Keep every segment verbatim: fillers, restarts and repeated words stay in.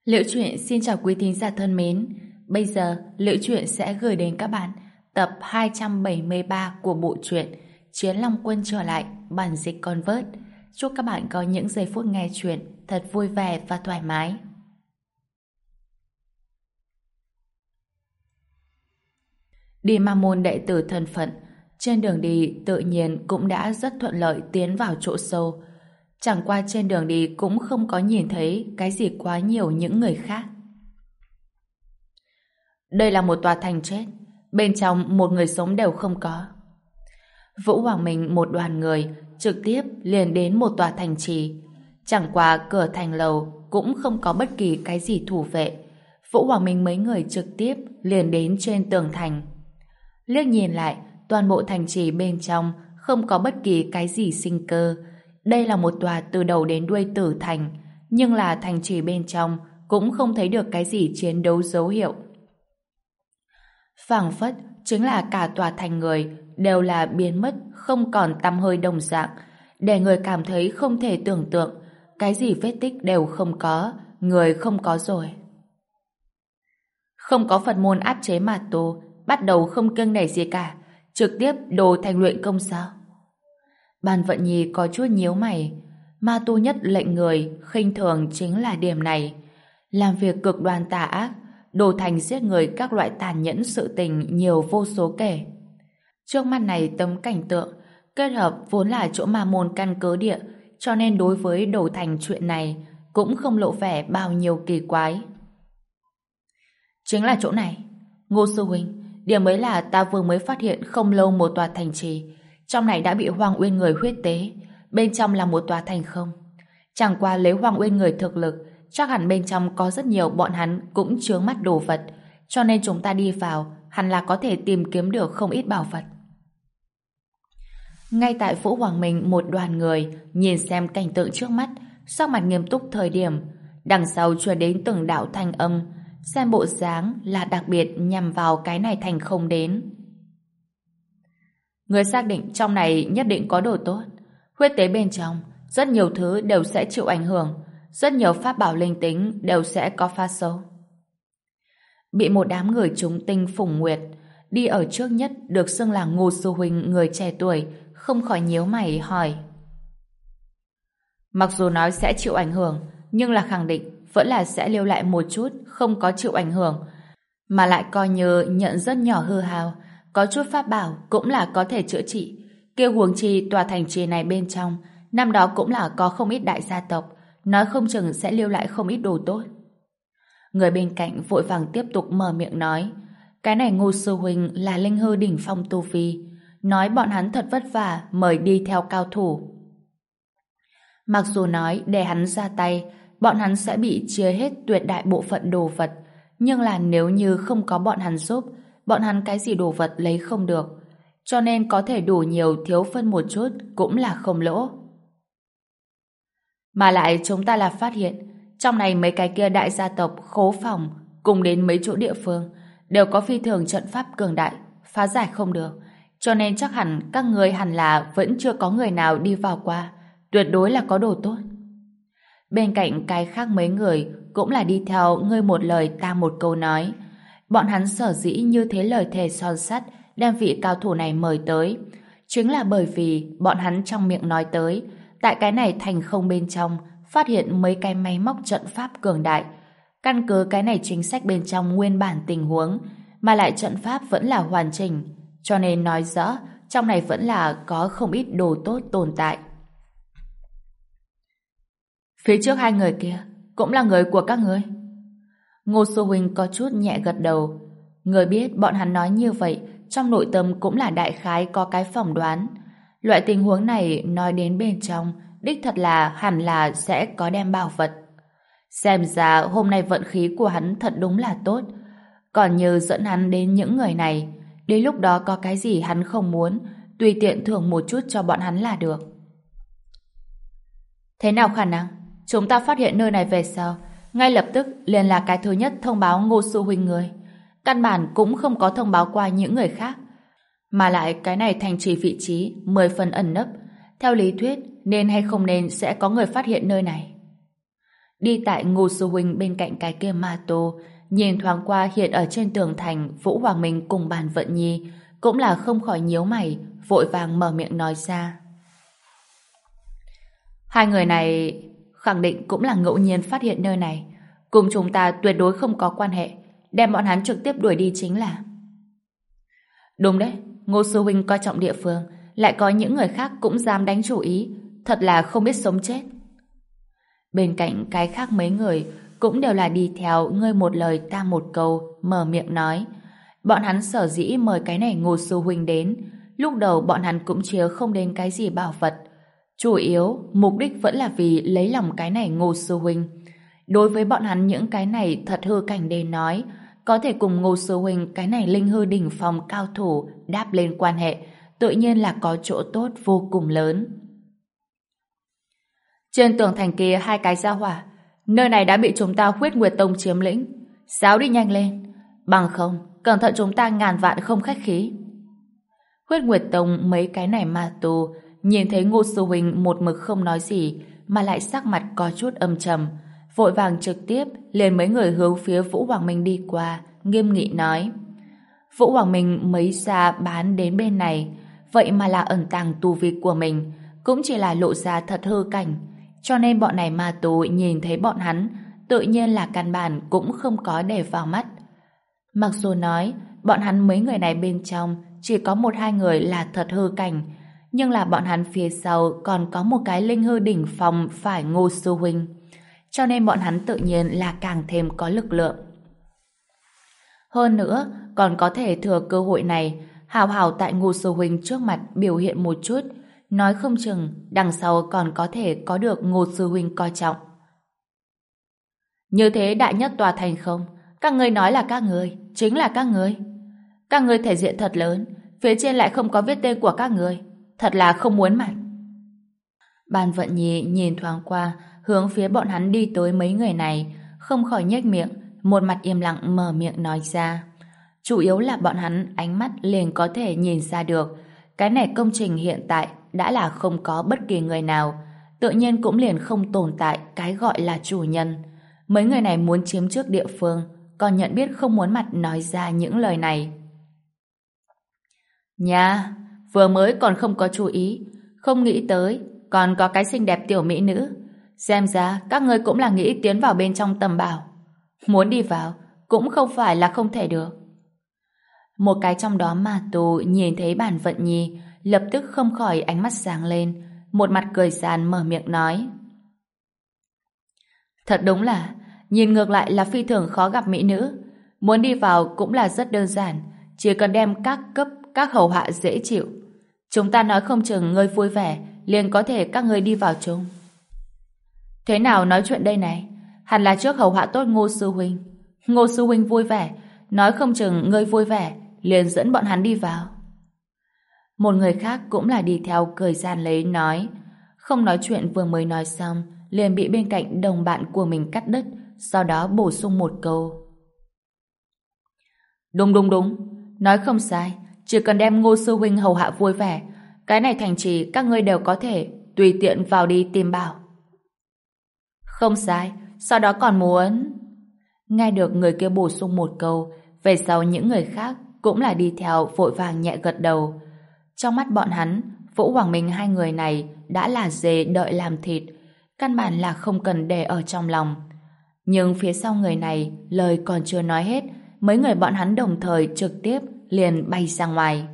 Liễu Chuyện xin chào quý thính giả thân mến. Bây giờ, Liễu Chuyện sẽ gửi đến các bạn tập hai trăm bảy mươi ba của bộ truyện Chiến Long Quân trở lại, bản dịch Convert. Chúc các bạn có những giây phút nghe chuyện thật vui vẻ và thoải mái. Đi ma môn đệ tử thân phận, trên đường đi tự nhiên cũng đã rất thuận lợi tiến vào chỗ sâu. Chẳng qua trên đường đi cũng không có nhìn thấy cái gì quá nhiều những người khác. Đây là một tòa thành chết, bên trong một người sống đều không có. Vũ Hoàng Minh một đoàn người trực tiếp liền đến một tòa thành trì. Chẳng qua cửa thành lầu cũng không có bất kỳ cái gì thủ vệ. Vũ Hoàng Minh mấy người trực tiếp liền đến trên tường thành. Liếc nhìn lại, toàn bộ thành trì bên trong không có bất kỳ cái gì sinh cơ. Đây là một tòa từ đầu đến đuôi tử thành, nhưng là thành trì bên trong cũng không thấy được cái gì chiến đấu dấu hiệu. Phảng phất chính là cả tòa thành người đều là biến mất, không còn tăm hơi đồng dạng, để người cảm thấy không thể tưởng tượng, cái gì vết tích đều không có, người không có rồi. Không có Phật môn áp chế mà tu, bắt đầu không kiêng nể gì cả, trực tiếp đồ thành luyện công sao? Bàn Vận Nhi có chút nhíu mày. Ma tu nhất lệnh người khinh thường chính là điểm này. Làm việc cực đoan tà ác, đồ thành giết người các loại tàn nhẫn sự tình nhiều vô số kể. Trước mắt này tấm cảnh tượng kết hợp vốn là chỗ ma môn căn cứ địa, cho nên đối với đồ thành chuyện này cũng không lộ vẻ bao nhiêu kỳ quái. Chính là chỗ này. Ngô sư huynh, điểm ấy là ta vừa mới phát hiện không lâu một tòa thành trì. Trong này đã bị Hoang Uyên người huyết tế, bên trong là một tòa thành không. Chẳng qua lấy Hoang Uyên người thực lực, chắc hẳn bên trong có rất nhiều bọn hắn cũng chướng mắt đồ vật, cho nên chúng ta đi vào hẳn là có thể tìm kiếm được không ít bảo vật. Ngay tại Vũ Hoàng Minh một đoàn người nhìn xem cảnh tượng trước mắt, sắc mặt nghiêm túc thời điểm, đằng sau truyền đến từng đạo thanh âm, xem bộ dáng là đặc biệt nhằm vào cái này thành không đến. Người xác định trong này nhất định có đồ tốt. Huyết tế bên trong, rất nhiều thứ đều sẽ chịu ảnh hưởng, rất nhiều pháp bảo linh tính đều sẽ có pha sâu. Bị một đám người chúng tinh phủng nguyệt, đi ở trước nhất được xưng là Ngô sư huynh người trẻ tuổi, không khỏi nhíu mày hỏi. Mặc dù nói sẽ chịu ảnh hưởng, nhưng là khẳng định vẫn là sẽ lưu lại một chút không có chịu ảnh hưởng, mà lại coi như nhận rất nhỏ hư hao. Có chút pháp bảo cũng là có thể chữa trị. Kêu huống chi tòa thành trì này bên trong năm đó cũng là có không ít đại gia tộc, nói không chừng sẽ lưu lại không ít đồ tốt. Người bên cạnh vội vàng tiếp tục mở miệng nói, cái này Ngô sư huynh là linh hư đỉnh phong tu vi, nói bọn hắn thật vất vả mời đi theo cao thủ. Mặc dù nói để hắn ra tay, bọn hắn sẽ bị chia hết tuyệt đại bộ phận đồ vật, nhưng là nếu như không có bọn hắn giúp, bọn hắn cái gì đồ vật lấy không được, cho nên có thể đủ nhiều thiếu phân một chút cũng là không lỗ. Mà lại chúng ta là phát hiện trong này mấy cái kia đại gia tộc khố phòng cùng đến mấy chỗ địa phương đều có phi thường trận pháp cường đại, phá giải không được, cho nên chắc hẳn các người hẳn là vẫn chưa có người nào đi vào qua, tuyệt đối là có đồ tốt. Bên cạnh cái khác mấy người cũng là đi theo ngươi một lời ta một câu nói. Bọn hắn sở dĩ như thế lời thề son sắt đem vị cao thủ này mời tới, chính là bởi vì bọn hắn trong miệng nói tới, tại cái này thành không bên trong phát hiện mấy cái máy móc trận pháp cường đại. Căn cứ cái này chính sách bên trong nguyên bản tình huống, mà lại trận pháp vẫn là hoàn chỉnh, cho nên nói rõ trong này vẫn là có không ít đồ tốt tồn tại. Phía trước hai người kia cũng là người của các ngươi. Ngô sư huynh có chút nhẹ gật đầu. Người biết bọn hắn nói như vậy trong nội tâm cũng là đại khái có cái phỏng đoán. Loại tình huống này nói đến bên trong đích thật là hẳn là sẽ có đem bảo vật. Xem ra hôm nay vận khí của hắn thật đúng là tốt. Còn như dẫn hắn đến những người này, đến lúc đó có cái gì hắn không muốn, tùy tiện thưởng một chút cho bọn hắn là được. Thế nào khả năng? Chúng ta phát hiện nơi này về sau, ngay lập tức liền là cái thứ nhất thông báo Ngô sư huynh người. Căn bản cũng không có thông báo qua những người khác. Mà lại cái này thành trì vị trí mười phần ẩn nấp. Theo lý thuyết, nên hay không nên sẽ có người phát hiện nơi này. đi tại Ngô Sư Huynh bên cạnh cái kia ma tô, nhìn thoáng qua hiện ở trên tường thành Vũ Hoàng Minh cùng Bàn Vận Nhi, cũng là không khỏi nhíu mày, vội vàng mở miệng nói ra. Hai người này khẳng định cũng là ngẫu nhiên phát hiện nơi này, cùng chúng ta tuyệt đối không có quan hệ, đem bọn hắn trực tiếp đuổi đi chính là. Đúng đấy, Ngô Sư Huynh coi trọng địa phương, lại có những người khác cũng dám đánh chủ ý, thật là không biết sống chết. Bên cạnh cái khác mấy người cũng đều là đi theo ngươi một lời ta một câu, mở miệng nói. Bọn hắn sở dĩ mời cái này Ngô Sư Huynh đến, lúc đầu bọn hắn cũng chia không đến cái gì bảo vật. Chủ yếu, mục đích vẫn là vì lấy lòng cái này Ngô Sư Huynh. Đối với bọn hắn những cái này thật hư cảnh đến nói, có thể cùng Ngô Sư Huynh cái này linh hư đỉnh phong cao thủ đáp lên quan hệ, tự nhiên là có chỗ tốt vô cùng lớn. Trên tường thành kia hai cái gia hỏa, nơi này đã bị chúng ta Huyết Nguyệt Tông chiếm lĩnh. Xáo đi nhanh lên, bằng không, cẩn thận chúng ta ngàn vạn không khách khí. Huyết Nguyệt Tông mấy cái này ma tù, nhìn thấy Ngô Sư Huynh một mực không nói gì, mà lại sắc mặt có chút âm trầm, vội vàng trực tiếp liền mấy người hướng phía Vũ Hoàng Minh đi qua, nghiêm nghị nói. Vũ Hoàng Minh mấy xa bán đến bên này, vậy mà là ẩn tàng tu vi của mình, cũng chỉ là lộ ra thật hư cảnh, cho nên bọn này ma tù nhìn thấy bọn hắn, tự nhiên là căn bản cũng không có để vào mắt. Mặc dù nói, bọn hắn mấy người này bên trong chỉ có một hai người là thật hư cảnh, nhưng là bọn hắn phía sau còn có một cái linh hư đỉnh phong phải Ngô Sư Huynh, cho nên bọn hắn tự nhiên là càng thêm có lực lượng. Hơn nữa, còn có thể thừa cơ hội này hào hào tại Ngô Sư Huynh trước mặt biểu hiện một chút, nói không chừng đằng sau còn có thể có được Ngô Sư Huynh coi trọng. Như thế đại nhất tòa thành không? Các ngươi nói là các ngươi, chính là các ngươi. Các ngươi thể diện thật lớn, phía trên lại không có viết tên của các ngươi, thật là không muốn mặt. Bàn Vận Nhi nhìn thoáng qua, hướng phía bọn hắn đi tới mấy người này, không khỏi nhếch miệng, một mặt im lặng mở miệng nói ra. Chủ yếu là bọn hắn ánh mắt liền có thể nhìn ra được, cái này công trình hiện tại đã là không có bất kỳ người nào, tự nhiên cũng liền không tồn tại cái gọi là chủ nhân. Mấy người này muốn chiếm trước địa phương, còn nhận biết không muốn mặt nói ra những lời này. Nha, vừa mới còn không có chú ý, không nghĩ tới còn có cái xinh đẹp tiểu mỹ nữ. Xem ra các ngươi cũng là nghĩ tiến vào bên trong tầm bảo. Muốn đi vào cũng không phải là không thể được. Một cái trong đó ma tù nhìn thấy Bàn Vận Nhi, lập tức không khỏi ánh mắt sáng lên, một mặt cười sàn mở miệng nói. Thật đúng là, nhìn ngược lại là phi thường khó gặp mỹ nữ. Muốn đi vào cũng là rất đơn giản, chỉ cần đem các cấp, các hầu hạ dễ chịu. Chúng ta nói không chừng ngươi vui vẻ, liền có thể các ngươi đi vào chung. Thế nào nói chuyện đây này? Hẳn là trước hầu hạ tốt Ngô Sư Huynh. Ngô Sư Huynh vui vẻ, nói không chừng ngươi vui vẻ, liền dẫn bọn hắn đi vào. Một người khác cũng là đi theo cười gian lấy nói. Không nói chuyện vừa mới nói xong, liền bị bên cạnh đồng bạn của mình cắt đứt, sau đó bổ sung một câu. Đúng đúng đúng, nói không sai, chỉ cần đem Ngô Sư Huynh hầu hạ vui vẻ, cái này thành trì các ngươi đều có thể tùy tiện vào đi tìm bảo. Không sai, sau đó còn muốn... Nghe được người kia bổ sung một câu, về sau những người khác cũng là đi theo vội vàng nhẹ gật đầu. Trong mắt bọn hắn, Vũ Hoàng Minh hai người này đã là dê đợi làm thịt, căn bản là không cần để ở trong lòng. Nhưng phía sau người này, lời còn chưa nói hết, mấy người bọn hắn đồng thời trực tiếp liền bay ra ngoài.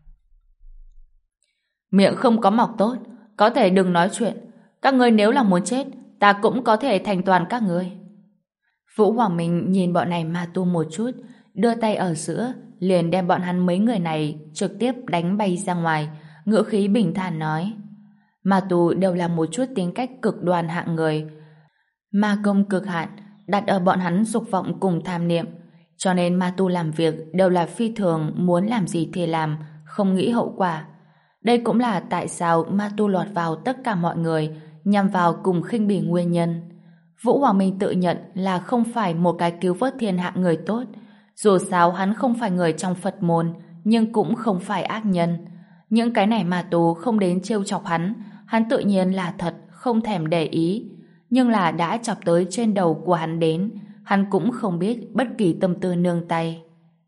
Miệng không có mọc tốt, có thể đừng nói chuyện. Các ngươi nếu là muốn chết, ta cũng có thể thành toàn các ngươi. Vũ Hoàng Minh nhìn bọn này ma tu một chút, đưa tay ở giữa, liền đem bọn hắn mấy người này trực tiếp đánh bay ra ngoài, ngữ khí bình thản nói. Ma tu đều là một chút tính cách cực đoan hạng người. Ma công cực hạn, đặt ở bọn hắn dục vọng cùng tham niệm, cho nên ma tu làm việc đều là phi thường, muốn làm gì thì làm, không nghĩ hậu quả. Đây cũng là tại sao ma tu lọt vào tất cả mọi người, nhằm vào cùng khinh bỉ nguyên nhân. Vũ Hoàng Minh tự nhận là không phải một cái cứu vớt thiên hạ người tốt. Dù sao hắn không phải người trong Phật môn, nhưng cũng không phải ác nhân. Những cái này ma tù không đến trêu chọc hắn, hắn tự nhiên là thật không thèm để ý. nhưng là đã chọc tới trên đầu của hắn đến, hắn cũng không biết bất kỳ tâm tư nương tay.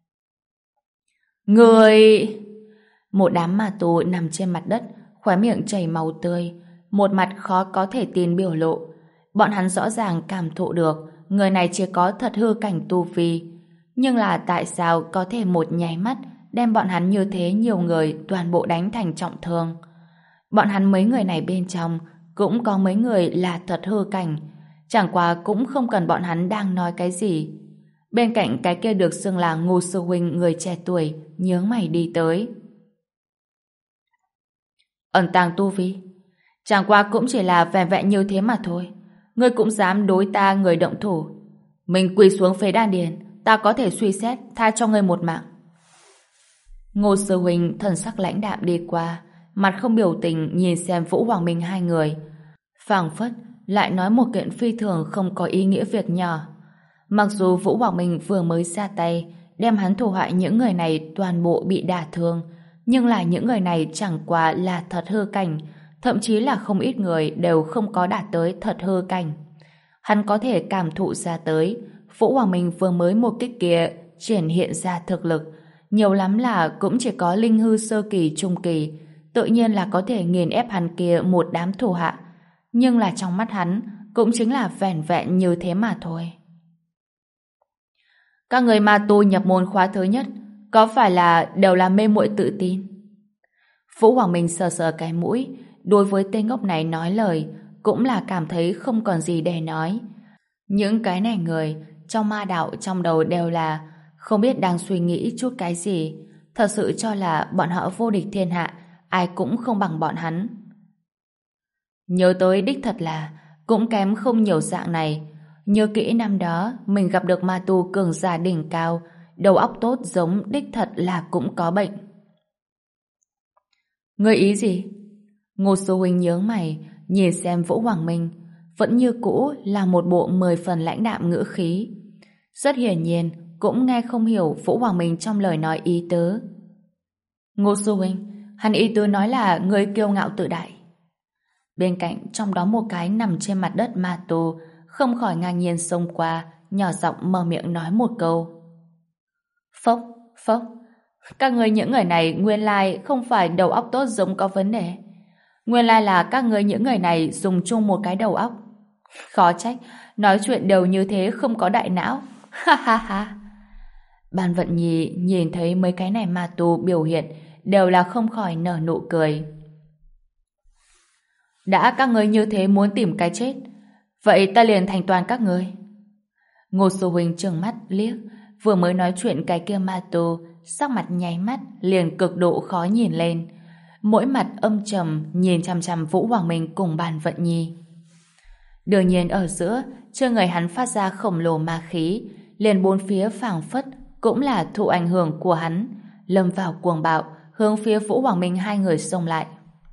Người... Một đám ma tù nằm trên mặt đất, khóe miệng chảy máu tươi, một mặt khó có thể tin biểu lộ. Bọn hắn rõ ràng cảm thụ được người này chỉ có thật hư cảnh tu vi, nhưng là tại sao có thể một nháy mắt đem bọn hắn như thế nhiều người toàn bộ đánh thành trọng thương. Bọn hắn mấy người này bên trong cũng có mấy người là thật hư cảnh, chẳng qua cũng không cần bọn hắn đang nói cái gì. Bên cạnh cái kia được xưng là Ngô sư huynh người trẻ tuổi nhướng mày đi tới. Ẩn tàng tu vi, chẳng qua cũng chỉ là vẻn vẹn như thế mà thôi. Ngươi cũng dám đối ta người động thủ. Mình quỳ xuống phế đan điền, ta có thể suy xét tha cho ngươi một mạng. Ngô sư huynh thần sắc lãnh đạm đi qua, mặt không biểu tình nhìn xem Vũ Hoàng Minh hai người, phảng phất lại nói một kiện phi thường không có ý nghĩa việc nhỏ. Mặc dù Vũ Hoàng Minh vừa mới ra tay đem hắn thủ hại những người này toàn bộ bị đả thương, nhưng là những người này chẳng qua là thật hư cảnh, thậm chí là không ít người đều không có đạt tới thật hư cảnh. Hắn có thể cảm thụ ra tới Vũ Hoàng Minh vừa mới một kích kia triển hiện ra thực lực, nhiều lắm là cũng chỉ có linh hư sơ kỳ trung kỳ, tự nhiên là có thể nghiền ép hắn kia một đám thủ hạ, nhưng là trong mắt hắn cũng chính là vẻn vẹn như thế mà thôi. Các người ma tu nhập môn khóa thứ nhất có phải là đều là mê muội tự tin? Vũ Hoàng Minh sờ sờ cái mũi, đối với tên ngốc này nói lời cũng là cảm thấy không còn gì để nói. Những cái này người trong ma đạo trong đầu đều là không biết đang suy nghĩ chút cái gì, thật sự cho là bọn họ vô địch thiên hạ, ai cũng không bằng bọn hắn. Nhớ tới đích thật là cũng kém không nhiều dạng này. Nhớ kỹ năm đó mình gặp được ma tu cường giả đỉnh cao, đầu óc tốt giống đích thật là cũng có bệnh. Ngươi ý gì? Ngô sư huynh nhướng mày nhìn xem Vũ Hoàng Minh, vẫn như cũ là một bộ mười phần lãnh đạm ngữ khí. Rất hiển nhiên cũng nghe không hiểu Vũ Hoàng Minh trong lời nói ý tứ. Ngô sư huynh, hắn ý tứ nói là người kiêu ngạo tự đại. Bên cạnh trong đó một cái nằm trên mặt đất ma tu không khỏi ngang nhiên xông qua, nhỏ giọng mở miệng nói một câu. Phốc, phốc, các người những người này nguyên lai không phải đầu óc tốt giống có vấn đề. Nguyên lai là các người những người này dùng chung một cái đầu óc. Khó trách, nói chuyện đều như thế không có đại não. Ha ha ha. Ban Vận Nhi nhìn thấy mấy cái này ma tu biểu hiện đều là không khỏi nở nụ cười. Đã các người như thế muốn tìm cái chết, vậy ta liền thành toàn các người. Ngô sư huynh trừng mắt liếc, vừa mới nói chuyện cái kia ma tu, sắc mặt nháy mắt liền cực độ khó nhìn lên, mỗi mặt âm trầm nhìn chằm chằm Vũ Hoàng Minh cùng Ban Vận Nhi. Đương nhiên ở giữa, trên người hắn phát ra khổng lồ ma khí, liền bốn phía phảng phất cũng là thụ ảnh hưởng của hắn, lâm vào cuồng bạo, hướng phía Vũ Hoàng Minh hai người xông lại.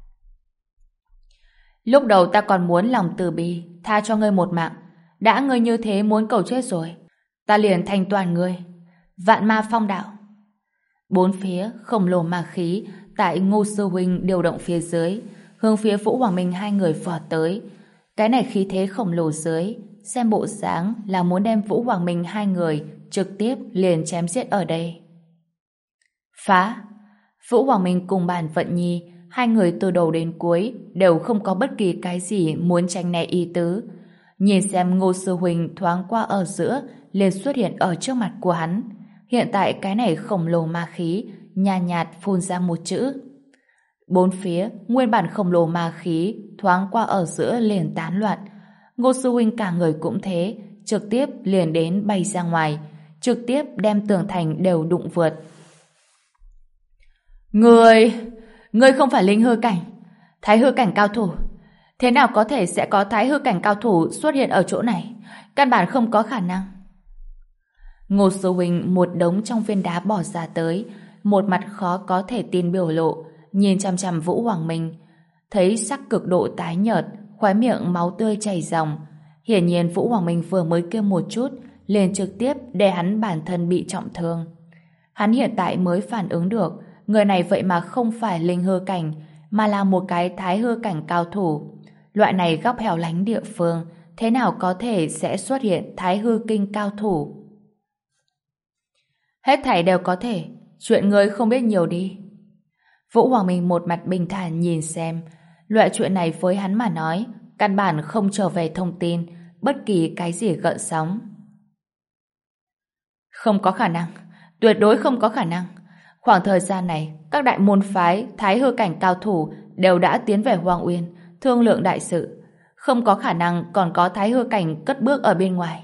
Lúc đầu ta còn muốn lòng từ bi, tha cho ngươi một mạng, đã ngươi như thế muốn cầu chết rồi, ta liền thành toàn ngươi. Vạn ma phong đạo. Bốn phía khổng lồ ma khí tại Ngô sư huynh điều động phía dưới, hướng phía Vũ Hoàng Minh hai người vọt tới. Cái này khí thế khổng lồ dưới, xem bộ dáng là muốn đem Vũ Hoàng Minh hai người trực tiếp liền chém giết ở đây. Phá! Vũ Hoàng Minh cùng Bàn Vận Nhi, hai người từ đầu đến cuối đều không có bất kỳ cái gì muốn tranh né ý tứ. Nhìn xem Ngô sư huynh thoáng qua ở giữa, liền xuất hiện ở trước mặt của hắn. Hiện tại cái này khổng lồ ma khí nhàn nhạt, nhạt phun ra một chữ. Bốn phía nguyên bản khổng lồ ma khí thoáng qua ở giữa liền tán loạn. Ngô sư huynh cả người cũng thế, trực tiếp liền đến bay ra ngoài, trực tiếp đem tường thành đều đụng vượt. Người, người không phải linh hư cảnh, thái hư cảnh cao thủ. Thế nào có thể sẽ có thái hư cảnh cao thủ xuất hiện ở chỗ này? Căn bản không có khả năng. Ngô sư huynh một đống trong viên đá bỏ ra tới, một mặt khó có thể tin biểu lộ, nhìn chằm chằm Vũ Hoàng Minh, thấy sắc cực độ tái nhợt, khóe miệng máu tươi chảy ròng. Hiển nhiên Vũ Hoàng Minh vừa mới kêu một chút, liền trực tiếp để hắn bản thân bị trọng thương. Hắn hiện tại mới phản ứng được, người này vậy mà không phải linh hư cảnh, mà là một cái thái hư cảnh cao thủ. Loại này góc hẻo lánh địa phương, thế nào có thể sẽ xuất hiện Thái Hư Kinh cao thủ? Hết thảy đều có thể, chuyện ngươi không biết nhiều đi. Vũ Hoàng Minh một mặt bình thản nhìn xem, loại chuyện này với hắn mà nói, căn bản không trở về thông tin, bất kỳ cái gì gợn sóng. Không có khả năng, tuyệt đối không có khả năng. Khoảng thời gian này, các đại môn phái, thái hư cảnh cao thủ đều đã tiến về Hoàng Uyên, thương lượng đại sự. Không có khả năng còn có thái hư cảnh cất bước ở bên ngoài.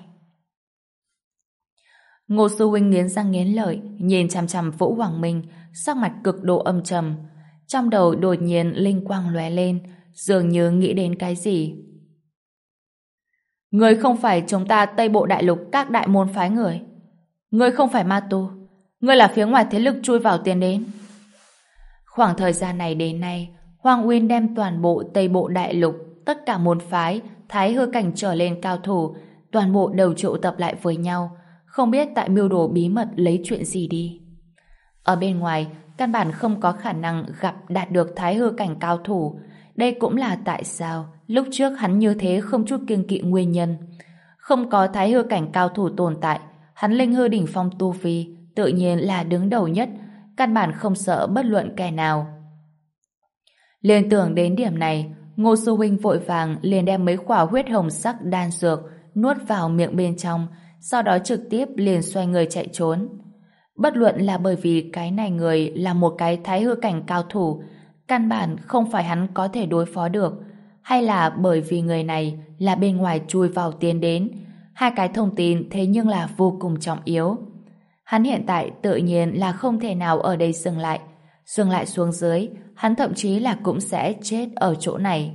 Ngô Sư Huynh nghiến răng nghiến lợi, nhìn chằm chằm Vũ Hoàng Minh, sắc mặt cực độ âm trầm. Trong đầu đột nhiên linh quang lóe lên, dường như nghĩ đến cái gì. Ngươi không phải chúng ta Tây Bộ Đại Lục các đại môn phái người. Ngươi không phải ma tu. Ngươi là phía ngoài thế lực chui vào tiến đến. Khoảng thời gian này đến nay, Hoàng Uyên đem toàn bộ Tây Bộ Đại Lục, tất cả môn phái, thái hư cảnh trở lên cao thủ, toàn bộ đều triệu tập lại với nhau, không biết tại mưu đồ bí mật lấy chuyện gì đi. Ở bên ngoài, căn bản không có khả năng gặp đạt được thái hư cảnh cao thủ. Đây cũng là tại sao lúc trước hắn như thế không chút kiêng kỵ nguyên nhân. Không có thái hư cảnh cao thủ tồn tại, hắn linh hư đỉnh phong tu vi tự nhiên là đứng đầu nhất, căn bản không sợ bất luận kẻ nào. Liên tưởng đến điểm này, Ngô Sư Huynh vội vàng liền đem mấy quả huyết hồng sắc đan dược nuốt vào miệng bên trong, sau đó trực tiếp liền xoay người chạy trốn. Bất luận là bởi vì cái này người là một cái thái hư cảnh cao thủ, căn bản không phải hắn có thể đối phó được, hay là bởi vì người này là bên ngoài chui vào tiến đến, hai cái thông tin thế nhưng là vô cùng trọng yếu. Hắn hiện tại tự nhiên là không thể nào ở đây dừng lại. Dừng lại xuống dưới, hắn thậm chí là cũng sẽ chết ở chỗ này.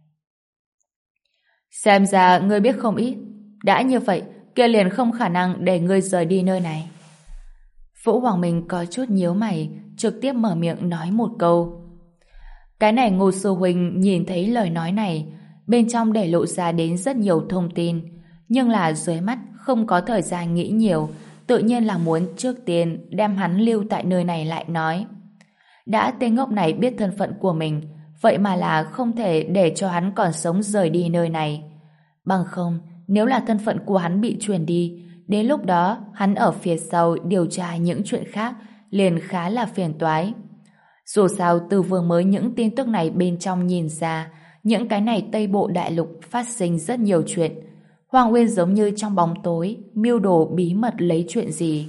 Xem ra ngươi biết không ít. Đã như vậy, kia liền không khả năng để ngươi rời đi nơi này. Vũ Hoàng Minh có chút nhíu mày, trực tiếp mở miệng nói một câu. Cái này Ngô Sư Huynh nhìn thấy lời nói này, bên trong để lộ ra đến rất nhiều thông tin, nhưng là dưới mắt không có thời gian nghĩ nhiều, tự nhiên là muốn trước tiên đem hắn lưu tại nơi này lại nói. Đã tên ngốc này biết thân phận của mình, vậy mà là không thể để cho hắn còn sống rời đi nơi này. Bằng không, nếu là thân phận của hắn bị truyền đi, đến lúc đó hắn ở phía sau điều tra những chuyện khác liền khá là phiền toái. Dù sao từ vừa mới những tin tức này bên trong nhìn ra, những cái này Tây Bộ Đại Lục phát sinh rất nhiều chuyện. Hoàng Uyên giống như trong bóng tối, mưu đồ bí mật lấy chuyện gì.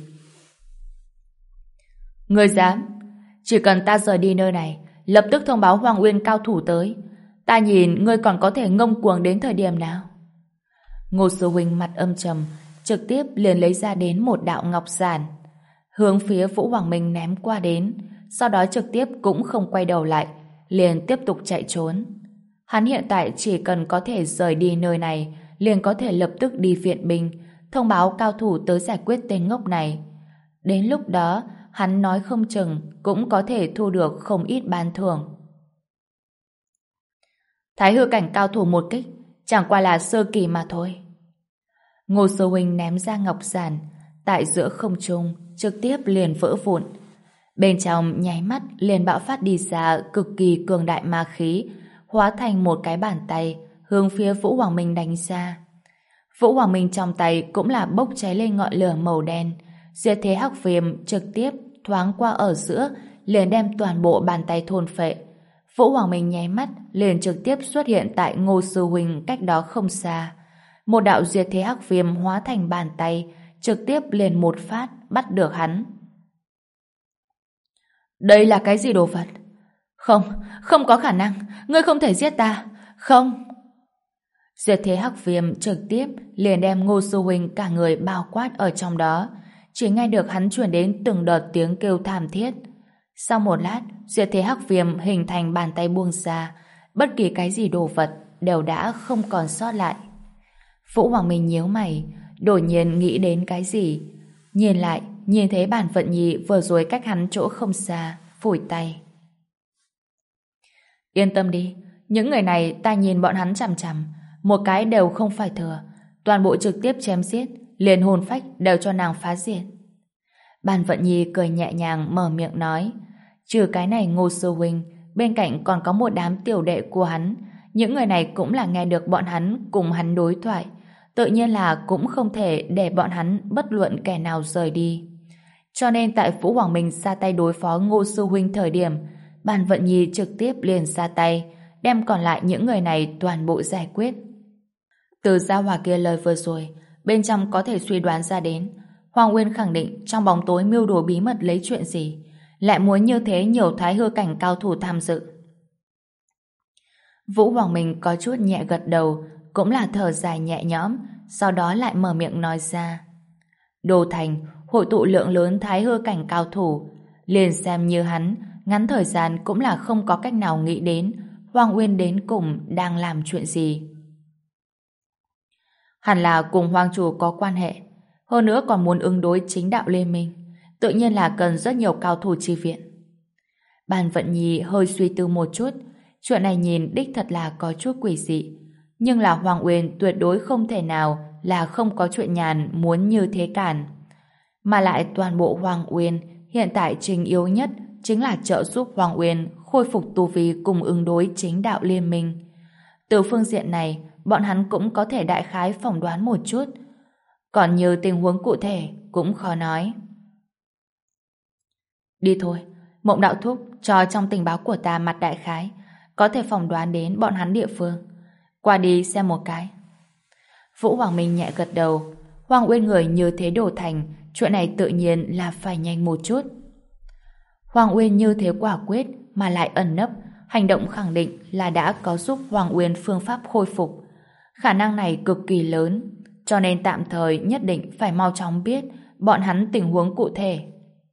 Ngươi dám? Chỉ cần ta rời đi nơi này, lập tức thông báo Hoàng Uyên cao thủ tới. Ta nhìn ngươi còn có thể ngông cuồng đến thời điểm nào? Ngô Sư Huynh mặt âm trầm, trực tiếp liền lấy ra đến một đạo ngọc giản, hướng phía Vũ Hoàng Minh ném qua đến, sau đó trực tiếp cũng không quay đầu lại, liền tiếp tục chạy trốn. Hắn hiện tại chỉ cần có thể rời đi nơi này, liền có thể lập tức đi viện binh, thông báo cao thủ tới giải quyết tên ngốc này. Đến lúc đó, hắn nói không chừng cũng có thể thu được không ít ban thưởng. Thái hư cảnh cao thủ một kích, chẳng qua là sơ kỳ mà thôi. Ngô Sư Huynh ném ra ngọc giản, tại giữa không trung trực tiếp liền vỡ vụn. Bên trong nháy mắt liền bạo phát đi ra cực kỳ cường đại ma khí, hóa thành một cái bàn tay hướng phía Vũ Hoàng Minh đánh ra. Vũ Hoàng Minh trong tay cũng là bốc cháy lên ngọn lửa màu đen, diệt thế hắc viêm trực tiếp thoáng qua ở giữa, liền đem toàn bộ bàn tay thôn phệ. Vũ Hoàng Minh nháy mắt liền trực tiếp xuất hiện tại Ngô Sư Huynh cách đó không xa. Một đạo diệt thế hắc viêm hóa thành bàn tay, trực tiếp liền một phát bắt được hắn. Đây là cái gì đồ vật? Không, không có khả năng, ngươi không thể giết ta. Không. Diệt thế hắc viêm trực tiếp liền đem Ngô Sư Huynh cả người bao quát ở trong đó, chỉ nghe được hắn truyền đến từng đợt tiếng kêu thảm thiết. Sau một lát, diệt thế hắc viêm hình thành bàn tay buông ra, bất kỳ cái gì đồ vật đều đã không còn sót lại. Vũ Hoàng Minh nhíu mày, đột nhiên nghĩ đến cái gì. Nhìn lại, nhìn thấy Bản Vận Nhi vừa rồi cách hắn chỗ không xa, phủi tay. Yên tâm đi, những người này ta nhìn bọn hắn chằm chằm, một cái đều không phải thừa, toàn bộ trực tiếp chém giết, liền hồn phách đều cho nàng phá diệt. Bản Vận Nhi cười nhẹ nhàng mở miệng nói, trừ cái này Ngô Sư Huynh, bên cạnh còn có một đám tiểu đệ của hắn, những người này cũng là nghe được bọn hắn cùng hắn đối thoại, tự nhiên là cũng không thể để bọn hắn bất luận kẻ nào rời đi. Cho nên tại Vũ Hoàng Minh ra tay đối phó Ngô sư huynh thời điểm, Bàn Vận Nhi trực tiếp liền ra tay, đem còn lại những người này toàn bộ giải quyết. Từ gia hỏa kia lời vừa rồi, bên trong có thể suy đoán ra đến, Hoàng Nguyên khẳng định trong bóng tối mưu đồ bí mật lấy chuyện gì, lại muốn như thế nhiều thái hư cảnh cao thủ tham dự. Vũ Hoàng Minh có chút nhẹ gật đầu, cũng là thở dài nhẹ nhõm, sau đó lại mở miệng nói ra. Đô Thành hội tụ lượng lớn thái hư cảnh cao thủ, liền xem như hắn, ngắn thời gian cũng là không có cách nào nghĩ đến Hoàng Uyên đến cùng đang làm chuyện gì. Hẳn là cùng Hoàng chủ có quan hệ, hơn nữa còn muốn ứng đối chính đạo liên minh, tự nhiên là cần rất nhiều cao thủ chi viện. Bàn Vận Nhi hơi suy tư một chút, chuyện này nhìn đích thật là có chút quỷ dị, nhưng là Hoàng Uyên tuyệt đối không thể nào là không có chuyện nhàn muốn như thế cản. Mà lại toàn bộ Hoàng Uyên hiện tại trình yếu nhất chính là trợ giúp Hoàng Uyên khôi phục tu vi cùng ứng đối chính đạo liên minh. Từ phương diện này, bọn hắn cũng có thể đại khái phỏng đoán một chút. Còn như tình huống cụ thể cũng khó nói. Đi thôi, Mộng đạo thúc cho trong tình báo của ta mặt đại khái, có thể phỏng đoán đến bọn hắn địa phương. Qua đi xem một cái. Vũ Hoàng Minh nhẹ gật đầu. Hoàng Uyên người như thế đổ thành, chuyện này tự nhiên là phải nhanh một chút. Hoàng Uyên như thế quả quyết mà lại ẩn nấp, hành động khẳng định là đã có giúp Hoàng Uyên phương pháp khôi phục. Khả năng này cực kỳ lớn, cho nên tạm thời nhất định phải mau chóng biết bọn hắn tình huống cụ thể.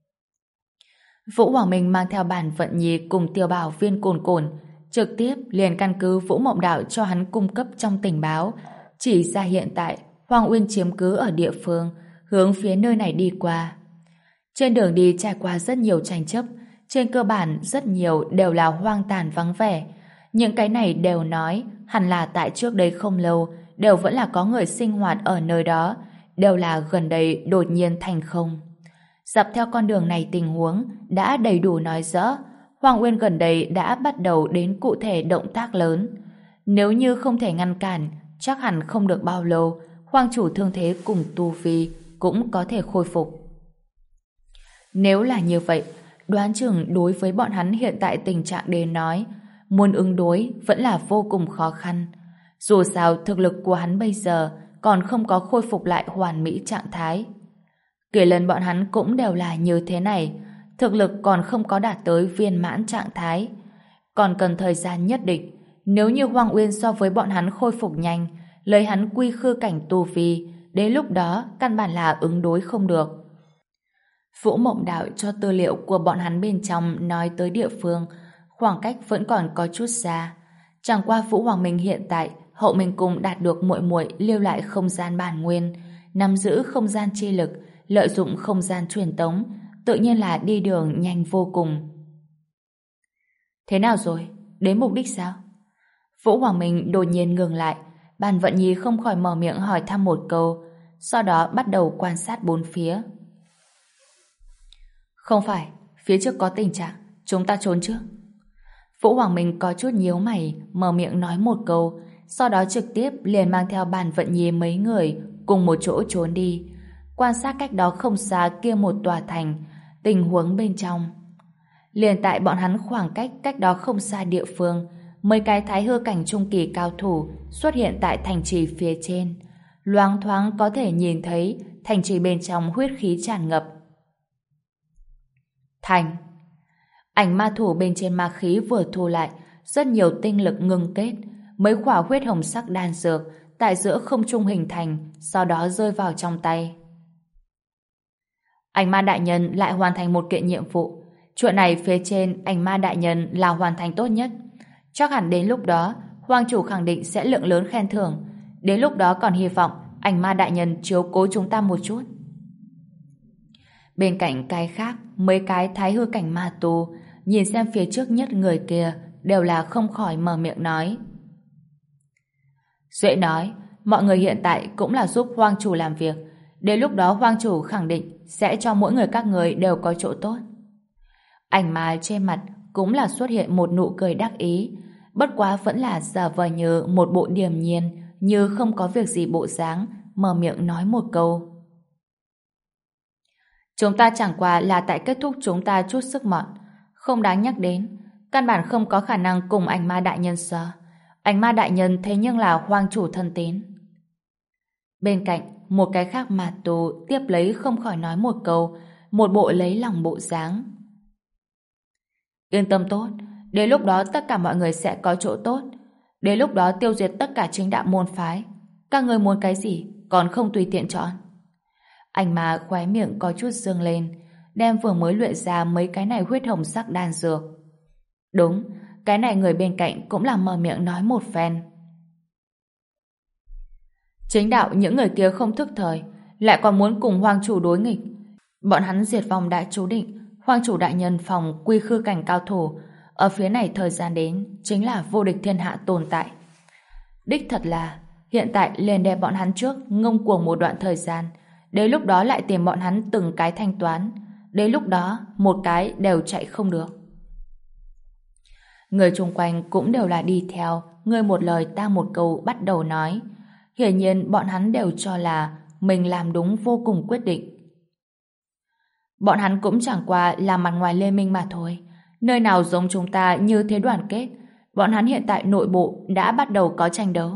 Vũ Hoàng Minh mang theo Bàn Vận Nhi cùng Tiêu Bảo Viên Cồn Cồn, trực tiếp liền căn cứ Vũ Mộng Đạo cho hắn cung cấp trong tình báo, chỉ ra hiện tại Hoàng Uyên chiếm cứ ở địa phương, hướng phía nơi này đi qua. Trên đường đi trải qua rất nhiều tranh chấp, trên cơ bản rất nhiều đều là hoang tàn vắng vẻ. Những cái này đều nói hẳn là tại trước đây không lâu đều vẫn là có người sinh hoạt ở nơi đó, đều là gần đây đột nhiên thành không. Dọc theo con đường này tình huống đã đầy đủ nói rõ, Hoàng Uyên gần đây đã bắt đầu đến cụ thể động tác lớn. Nếu như không thể ngăn cản, chắc hẳn không được bao lâu, Hoàng chủ thương thế cùng tu vi cũng có thể khôi phục. Nếu là như vậy, đoán chừng đối với bọn hắn hiện tại tình trạng đến nói, muốn ứng đối vẫn là vô cùng khó khăn. Dù sao thực lực của hắn bây giờ còn không có khôi phục lại hoàn mỹ trạng thái. Kể lần bọn hắn cũng đều là như thế này, thực lực còn không có đạt tới viên mãn trạng thái. Còn cần thời gian nhất định, nếu như Hoàng Uyên so với bọn hắn khôi phục nhanh, lấy hắn quy khư cảnh tu vi, đến lúc đó căn bản là ứng đối không được. Vũ Mộng Đạo cho tư liệu của bọn hắn bên trong nói tới địa phương, khoảng cách vẫn còn có chút xa. Chẳng qua Vũ Hoàng Minh hiện tại hậu mình cùng đạt được muội muội lưu lại không gian bản nguyên, nắm giữ không gian chi lực, lợi dụng không gian truyền tống, tự nhiên là đi đường nhanh vô cùng. Thế nào rồi? Đến mục đích sao? Vũ Hoàng Minh đột nhiên ngừng lại, Bàn Vận Nhi không khỏi mở miệng hỏi thăm một câu, sau đó bắt đầu quan sát bốn phía. Không phải, phía trước có tình trạng, chúng ta trốn trước. Vũ Hoàng Minh có chút nhíu mày, mở miệng nói một câu, sau đó trực tiếp liền mang theo Bàn Vận Nhi mấy người cùng một chỗ trốn đi. Quan sát cách đó không xa kia một tòa thành, tình huống bên trong. Liền tại bọn hắn khoảng cách cách đó không xa địa phương, mấy cái thái hư cảnh trung kỳ cao thủ xuất hiện tại thành trì phía trên. Loáng thoáng có thể nhìn thấy thành trì bên trong huyết khí tràn ngập. Thành. Ảnh ma thủ bên trên ma khí vừa thu lại, rất nhiều tinh lực ngưng kết, mấy quả huyết hồng sắc đan dược tại giữa không trung hình thành, sau đó rơi vào trong tay. Ảnh ma đại nhân lại hoàn thành một kiện nhiệm vụ. Chuyện này phía trên ảnh ma đại nhân là hoàn thành tốt nhất. Chắc hẳn đến lúc đó Hoàng chủ khẳng định sẽ lượng lớn khen thưởng. Đến lúc đó còn hy vọng ảnh ma đại nhân chiếu cố chúng ta một chút. Bên cạnh cái khác, mấy cái thái hư cảnh ma tu nhìn xem phía trước nhất người kia đều là không khỏi mở miệng nói. Duệ nói, mọi người hiện tại cũng là giúp Hoàng chủ làm việc. Đến lúc đó Hoàng chủ khẳng định sẽ cho mỗi người các người đều có chỗ tốt. Ảnh ma trên mặt cũng là xuất hiện một nụ cười đắc ý. bất quá vẫn là giả vờ như một bộ điềm nhiên, như không có việc gì bộ dáng, mở miệng nói một câu. Chúng ta chẳng qua là tại kết thúc chúng ta chút sức mọn, không đáng nhắc đến, căn bản không có khả năng cùng ảnh ma đại nhân so. Ảnh ma đại nhân thế nhưng là hoang chủ thân tín. Bên cạnh, một cái khác ma tù tiếp lấy không khỏi nói một câu, một bộ lấy lòng bộ dáng. Yên tâm tốt, đến lúc đó tất cả mọi người sẽ có chỗ tốt. Đến lúc đó tiêu diệt tất cả chính đạo môn phái. Các người muốn cái gì, còn không tùy tiện chọn. Ảnh ma khóe miệng có chút dương lên, đem vừa mới luyện ra mấy cái này huyết hồng sắc đan dược. Đúng, cái này người bên cạnh cũng là mở miệng nói một phen. Chính đạo những người kia không thức thời, lại còn muốn cùng hoàng chủ đối nghịch. Bọn hắn diệt vong đã chú định, hoàng chủ đại nhân phòng quy khư cảnh cao thủ, ở phía này thời gian đến chính là vô địch thiên hạ tồn tại. Đích thật là hiện tại liền đè bọn hắn trước ngông cuồng một đoạn thời gian, đến lúc đó lại tìm bọn hắn từng cái thanh toán, đến lúc đó một cái đều chạy không được. Người chung quanh cũng đều là đi theo, người một lời ta một câu bắt đầu nói. Hiển nhiên bọn hắn đều cho là mình làm đúng vô cùng quyết định. Bọn hắn cũng chẳng qua là mặt ngoài liên minh mà thôi. Nơi nào giống chúng ta như thế đoàn kết. Bọn hắn hiện tại nội bộ đã bắt đầu có tranh đấu.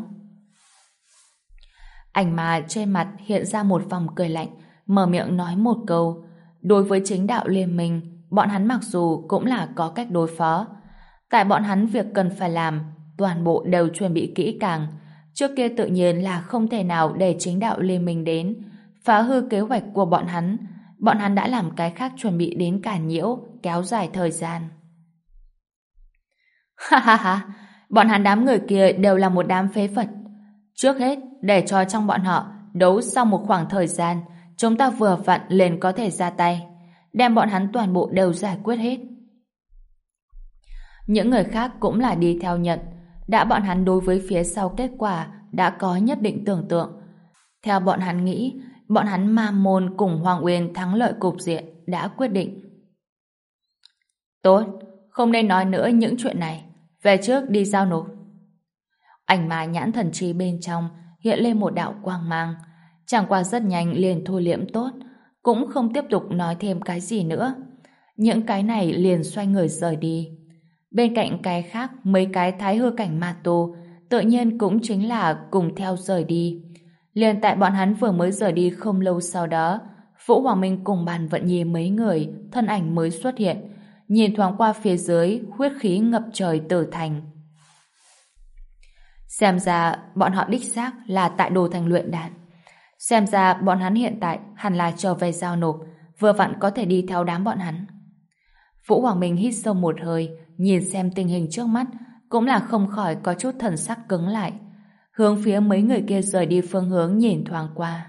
Ảnh mà trên mặt hiện ra một vòng cười lạnh, mở miệng nói một câu. Đối với chính đạo liên minh, bọn hắn mặc dù cũng là có cách đối phó. Tại bọn hắn việc cần phải làm, toàn bộ đều chuẩn bị kỹ càng. Trước kia tự nhiên là không thể nào để chính đạo liên minh đến, phá hư kế hoạch của bọn hắn. Bọn hắn đã làm cái khác chuẩn bị đến cản nhiễu, kéo dài thời gian. Ha ha ha, bọn hắn đám người kia đều là một đám phế vật. Trước hết, để cho trong bọn họ đấu sau một khoảng thời gian, chúng ta vừa vặn liền có thể ra tay, đem bọn hắn toàn bộ đều giải quyết hết. Những người khác cũng là đi theo nhận, đã bọn hắn đối với phía sau kết quả đã có nhất định tưởng tượng. Theo bọn hắn nghĩ, bọn hắn Ma Môn cùng Hoàng Uyên thắng lợi cục diện đã quyết định. Tốt, không nên nói nữa những chuyện này, về trước đi giao nộp. Ảnh ma nhãn thần trí bên trong hiện lên một đạo quang mang, chẳng qua rất nhanh liền thu liễm tốt, cũng không tiếp tục nói thêm cái gì nữa. Những cái này liền xoay người rời đi. Bên cạnh cái khác, mấy cái thái hư cảnh ma tu tự nhiên cũng chính là cùng theo rời đi. Liền tại bọn hắn vừa mới rời đi không lâu sau đó, Vũ Hoàng Minh cùng Bàn Vận Nhi mấy người thân ảnh mới xuất hiện, nhìn thoáng qua phía dưới huyết khí ngập trời Tử Thành. Xem ra bọn họ đích xác là tại Đồ Thành luyện đan. Xem ra bọn hắn hiện tại hẳn là trở về giao nộp, vừa vặn có thể đi theo đám bọn hắn. Vũ Hoàng Minh hít sâu một hơi, nhìn xem tình hình trước mắt, cũng là không khỏi có chút thần sắc cứng lại. Hướng phía mấy người kia rời đi phương hướng nhìn thoáng qua.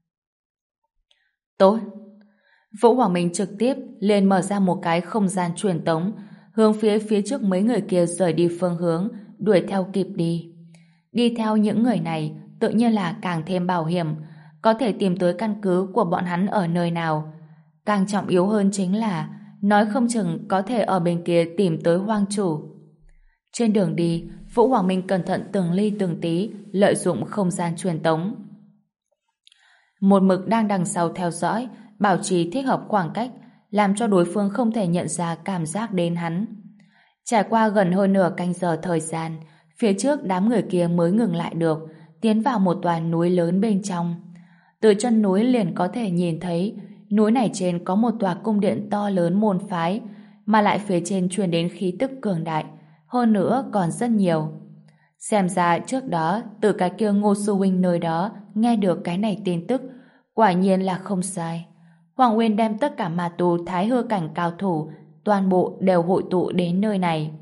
Tốt. Vũ Hoàng Minh trực tiếp liền mở ra một cái không gian truyền tống, hướng phía phía trước mấy người kia rời đi phương hướng, đuổi theo kịp đi. Đi theo những người này tự nhiên là càng thêm bảo hiểm, có thể tìm tới căn cứ của bọn hắn ở nơi nào. Càng trọng yếu hơn chính là nói không chừng có thể ở bên kia tìm tới hoang chủ. Trên đường đi, Vũ Hoàng Minh cẩn thận từng ly từng tí lợi dụng không gian truyền tống. Một mực đang đằng sau theo dõi, bảo trì thích hợp khoảng cách, làm cho đối phương không thể nhận ra cảm giác đến hắn. Trải qua gần hơn nửa canh giờ thời gian, phía trước đám người kia mới ngừng lại được, tiến vào một tòa núi lớn bên trong. Từ chân núi liền có thể nhìn thấy núi này trên có một tòa cung điện to lớn môn phái, mà lại phía trên truyền đến khí tức cường đại, hơn nữa còn rất nhiều. Xem ra trước đó từ cái kia Ngô Sư huynh nơi đó nghe được cái này tin tức, quả nhiên là không sai. Hoàng Uyên đem tất cả ma tu thái hư cảnh cao thủ toàn bộ đều hội tụ đến nơi này.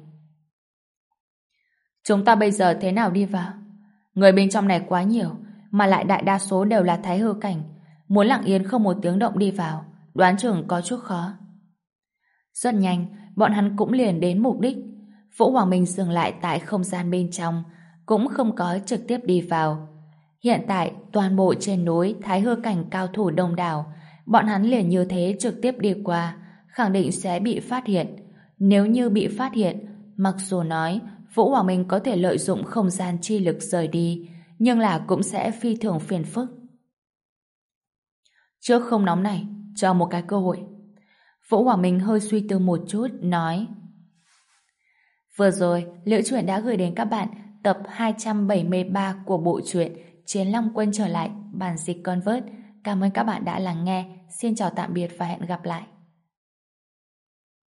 Chúng ta bây giờ thế nào đi vào? Người bên trong này quá nhiều, mà lại đại đa số đều là thái hư cảnh, muốn lặng yên không một tiếng động đi vào, đoán chừng có chút khó. Rất nhanh, bọn hắn cũng liền đến mục đích. Vũ Hoàng Minh dừng lại tại không gian bên trong, cũng không có trực tiếp đi vào. Hiện tại, toàn bộ trên núi thái hư cảnh cao thủ đông đảo, bọn hắn liền như thế trực tiếp đi qua, khẳng định sẽ bị phát hiện. Nếu như bị phát hiện, mặc dù nói Vũ Hoàng Minh có thể lợi dụng không gian chi lực rời đi, nhưng là cũng sẽ phi thường phiền phức. Trước không nóng này, cho một cái cơ hội. Vũ Hoàng Minh hơi suy tư một chút, nói: Vừa rồi, Liễu Chuyện đã gửi đến các bạn tập hai trăm bảy mươi ba của bộ truyện Chiến Long Quân trở lại, bản dịch Convert. Cảm ơn các bạn đã lắng nghe. Xin chào tạm biệt và hẹn gặp lại.